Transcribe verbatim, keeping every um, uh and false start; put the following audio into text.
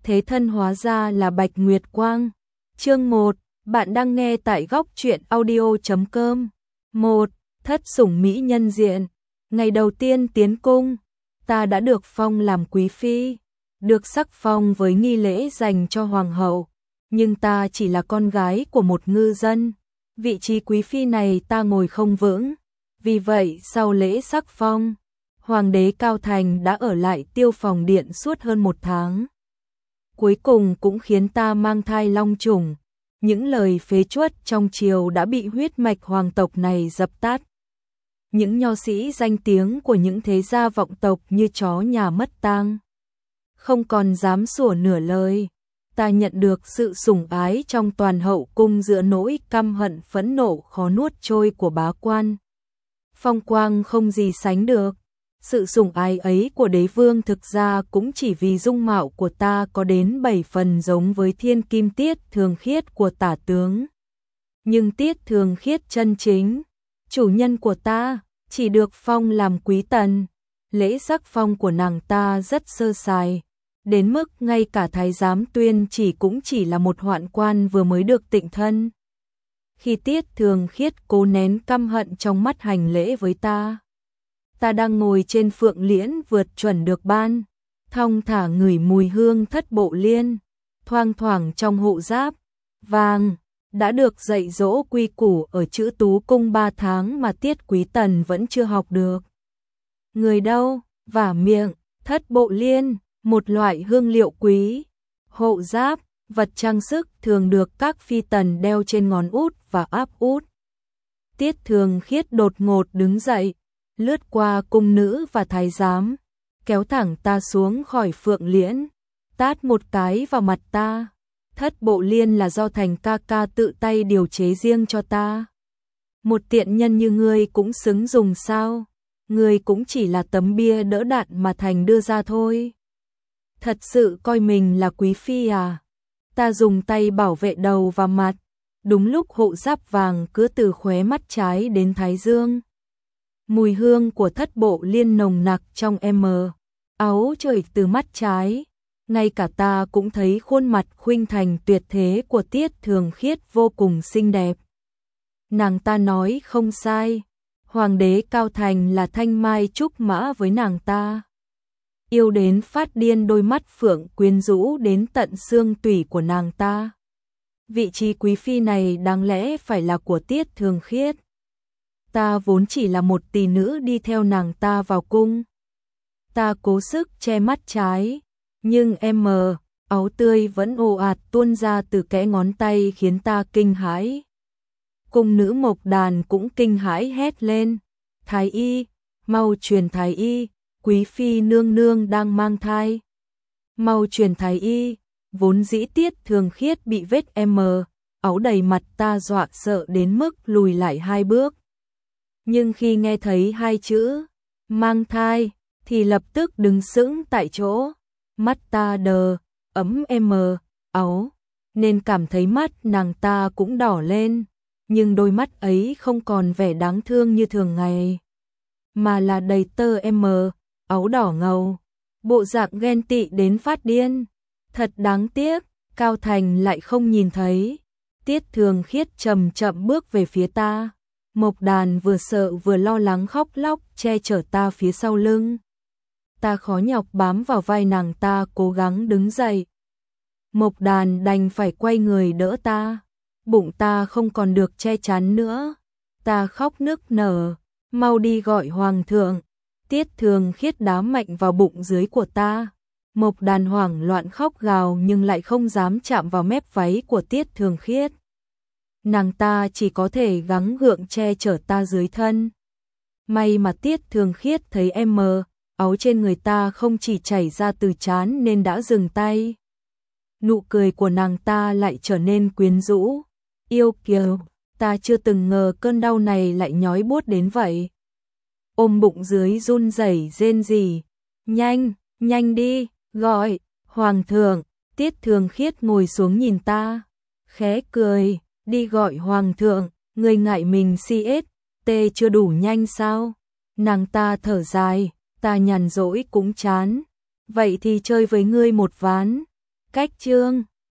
thế thân hóa ra là Bạch Nguyệt Quang. Chương một, bạn đang nghe tại góc truyện audio chấm com. một. Thất sủng mỹ nhân diện. Ngày đầu tiên tiến cung, ta đã được phong làm quý phi, được sắc phong với nghi lễ dành cho hoàng hậu, nhưng ta chỉ là con gái của một ngư dân, vị trí quý phi này ta ngồi không vững, vì vậy sau lễ sắc phong, hoàng đế Cao Thành đã ở lại Tiêu Phòng Điện suốt hơn một tháng. Cuối cùng cũng khiến ta mang thai long trùng, những lời phế truất trong triều đã bị huyết mạch hoàng tộc này dập tắt. Những nho sĩ danh tiếng của những thế gia vọng tộc như chó nhà mất tang, không còn dám sủa nửa lời. Ta nhận được sự sủng ái trong toàn hậu cung giữa nỗi căm hận phẫn nộ khó nuốt trôi của bá quan. Phong quang không gì sánh được. Sự sủng ái ấy của đế vương thực ra cũng chỉ vì dung mạo của ta có đến bảy phần giống với thiên kim Tiết Thường Khiết của tả tướng. Nhưng Tiết Thường Khiết chân chính, chủ nhân của ta, chỉ được phong làm quý tần. Lễ sắc phong của nàng ta rất sơ sài, đến mức ngay cả thái giám Tuyên Chỉ cũng chỉ là một hoạn quan vừa mới được tịnh thân. Khi Tiết Thường Khiết cố nén căm hận trong mắt hành lễ với ta, ta đang ngồi trên phượng liễn vượt chuẩn được ban, thong thả ngửi mùi hương thất bộ liên, thoang thoảng trong hộ giáp vàng, đã được dạy dỗ quy củ ở chữ Tú Cung ba tháng mà Tiết Quý Tần vẫn chưa học được. Người đâu, vả miệng, thất bộ liên, một loại hương liệu quý, hộ giáp, vật trang sức thường được các phi tần đeo trên ngón út và áp út. Tiết Thường Khiết đột ngột đứng dậy, lướt qua cung nữ và thái giám, kéo thẳng ta xuống khỏi phượng liễn, tát một cái vào mặt ta. Thất bộ liên là do Thành ca ca tự tay điều chế riêng cho ta. Một tiện nhân như ngươi cũng xứng dùng sao? Ngươi cũng chỉ là tấm bia đỡ đạn mà Thành đưa ra thôi. Thật sự coi mình là quý phi à? Ta dùng tay bảo vệ đầu và mặt, đúng lúc hộ giáp vàng cứ từ khóe mắt trái đến thái dương. Mùi hương của thất bộ liên nồng nặc trong m, áo trời từ mắt trái. Ngay cả ta cũng thấy khuôn mặt khuynh thành tuyệt thế của Tiết Thường Khiết vô cùng xinh đẹp. Nàng ta nói không sai, hoàng đế Cao Thành là thanh mai trúc mã với nàng ta. Yêu đến phát điên đôi mắt phượng quyến rũ đến tận xương tủy của nàng ta. Vị trí quý phi này đáng lẽ phải là của Tiết Thường Khiết. Ta vốn chỉ là một tỷ nữ đi theo nàng ta vào cung. Ta cố sức che mắt trái, nhưng em mờ, áo tươi vẫn ồ ạt tuôn ra từ kẽ ngón tay khiến ta kinh hãi. Cung nữ Mộc Đàn cũng kinh hãi hét lên, Thái y, mau truyền Thái y, quý phi nương nương đang mang thai. Mau truyền Thái y, vốn dĩ Tiết Thường Khiết bị vết em mờ, áo đầy mặt ta dọa sợ đến mức lùi lại hai bước. Nhưng khi nghe thấy hai chữ, mang thai, thì lập tức đứng sững tại chỗ. Mắt ta đờ, ấm em áo, nên cảm thấy mắt nàng ta cũng đỏ lên, nhưng đôi mắt ấy không còn vẻ đáng thương như thường ngày, mà là đầy tơ em áo đỏ ngầu, bộ dạng ghen tị đến phát điên. Thật đáng tiếc, Cao Thành lại không nhìn thấy. Tiết Thường Khiết chậm chậm bước về phía ta, Mộc Đàn vừa sợ vừa lo lắng khóc lóc che chở ta phía sau lưng. Ta khó nhọc bám vào vai nàng ta cố gắng đứng dậy. Mộc Đàn đành phải quay người đỡ ta. Bụng ta không còn được che chắn nữa. Ta khóc nức nở, mau đi gọi hoàng thượng. Tiết Thường Khiết đá mạnh vào bụng dưới của ta. Mộc Đàn hoảng loạn khóc gào nhưng lại không dám chạm vào mép váy của Tiết Thường Khiết. Nàng ta chỉ có thể gắng gượng che chở ta dưới thân. May mà Tiết Thường Khiết thấy em mờ, áo trên người ta không chỉ chảy ra từ trán nên đã dừng tay. Nụ cười của nàng ta lại trở nên quyến rũ, yêu kiều, ta chưa từng ngờ cơn đau này lại nhói buốt đến vậy. Ôm bụng dưới run rẩy rên rỉ, nhanh, nhanh đi, gọi, hoàng thượng. Tiết Thường Khiết ngồi xuống nhìn ta, khẽ cười, đi gọi hoàng thượng, người ngại mình si ết, tê chưa đủ nhanh sao? Nàng ta thở dài, ta nhàn rỗi cũng chán, vậy thì chơi với ngươi một ván. Cách chương